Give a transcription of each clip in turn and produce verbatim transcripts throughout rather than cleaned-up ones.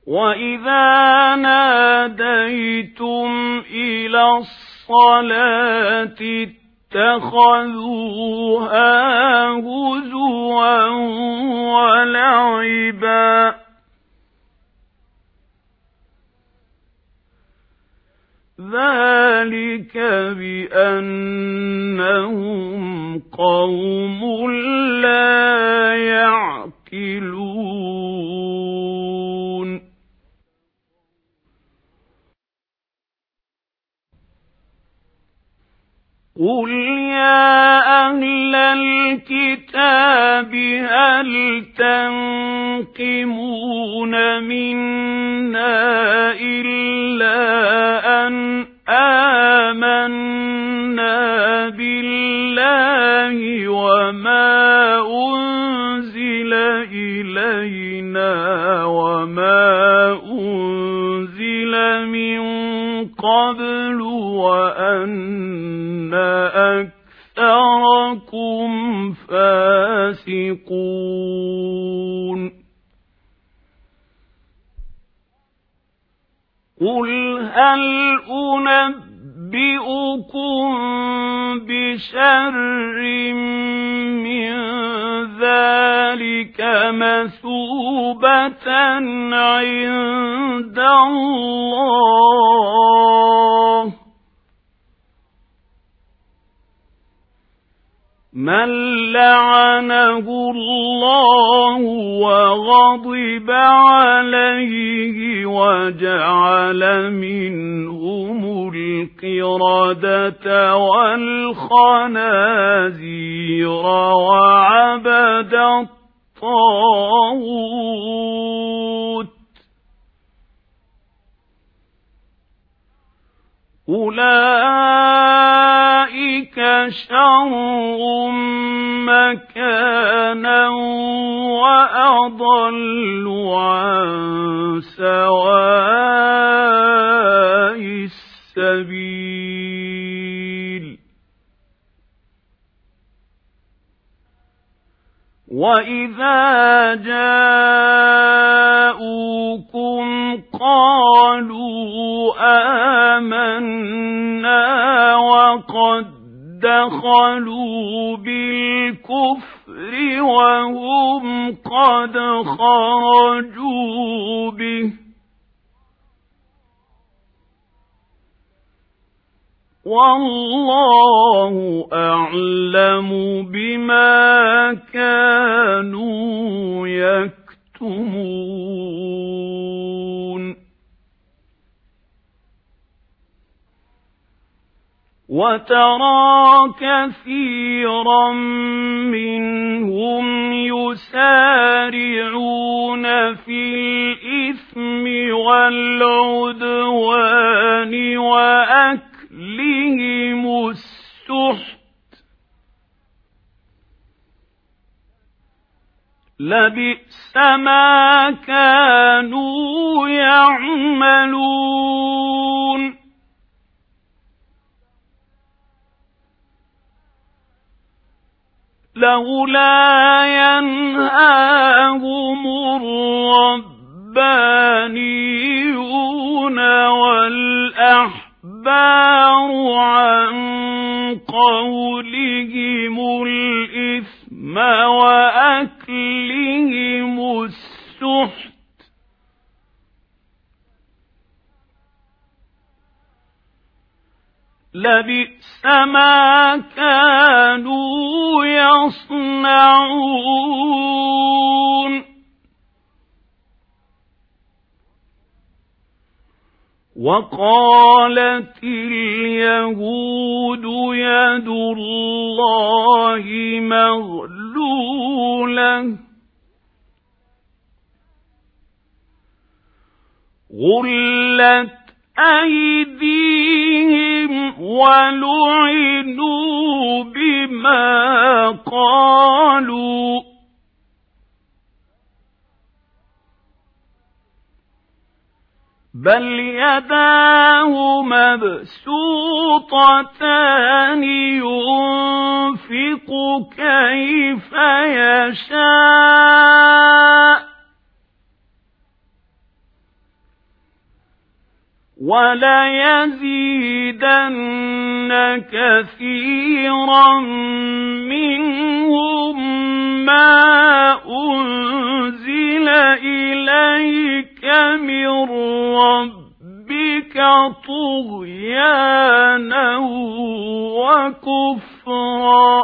وَإِذَا نَادَيْتُمْ إِلَى الصَّلَاةِ اتَّخَذُوهَا هُزُوًا وَلَعِبًا ذَلِكَ بِأَنَّهُمْ قَوْمٌ لَّا يَعْقِلُونَ قُلْ يَا أَهْلَ الْكِتَابِ هَلْ تَنقِمُونَ مِنَّا إِلَّا أَنْ آمَنَّا بِاللَّهِ وَمَا أُنزِلَ إِلَيْنَا وَمَا أُنزِلَ مِن قَبْلُ وَأَنَّ أَكْثَرَكُمْ فَاسِقُونَ قُلْ هَلْ أُنَبِّئُكُم بِشَرٍّ مِّن ذَلِكَ مَثُوبَةً عِندَ اللَّهِ مَن لَّعَنَهُ اللَّهُ وَغَضِبَ عَلَيْهِ وَجَعَلَ مِنْهُمُ الْقِرَدَةَ وَالْخَنَازِيرَ وَعَبَدَ الطَّاغُوتَ أُولَئِكَ شَرٌّ مَّكَانًا وَأَضَلُّ عَن سَوَاءِ السَّبِيلِ وَإِذَا جَاءُوكُمْ قَالُوا آمَنَّا وَقَدْ دَخَلُوا بِالْكُفْرِ وَهُمْ قَدْ خَرَجُوا بِهِ وَاللَّهُ أَعْلَمُ بِمَا كَانُوا يَكْتُمُونَ وَتَرَى كَثِيرًا مِّنْهُمْ يُسَارِعُونَ فِي الْإِثْمِ وَالْعُدْوَانِ وَأَكْلِهِمُ السُّحْتَ لَبِئْسَ مَا كَانُوا يَعْمَلُونَ لولا ينهاهم الربانيون والأحبار عن قولهم الإثم وأكلهم السحت لبئس ما كانوا يصنعون وقالت اليهود يد الله مغلولة غلت أيديهم ولعنوا بما قالوا بل يداه مبسوطتان ينفق كيف يشاء وَلَيَزِيدَنَّ كَثِيرًا مِّنْهُم مَّا أُنزِلَ إِلَيْكَ مِن رَّبِّكَ طُغْيَانًا وَكُفْرًا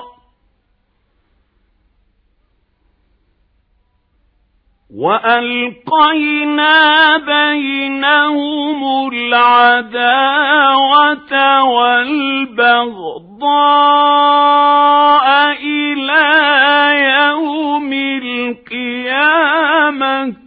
وَأَلْقَيْنَا بَيْنَهُمُ الْعَدَاوَةَ وَالْبَغْضَاءَ إِلَى يَوْمِ الْقِيَامَةِ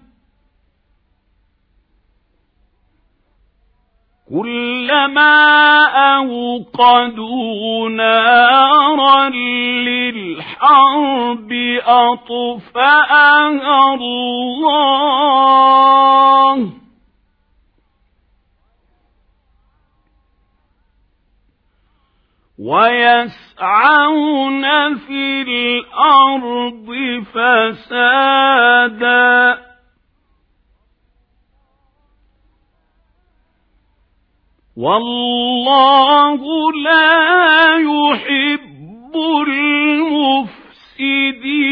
كُلَّمَا أَوْقَدُوا نَارًا لِلْحَرْبِ أَطْفَأَهَا اللَّهُ وَيَسْعَوْنَ فِي الْأَرْضِ فَسَادًا وَاللَّهُ لَا يُحِبُّ الْمُفْسِدِينَ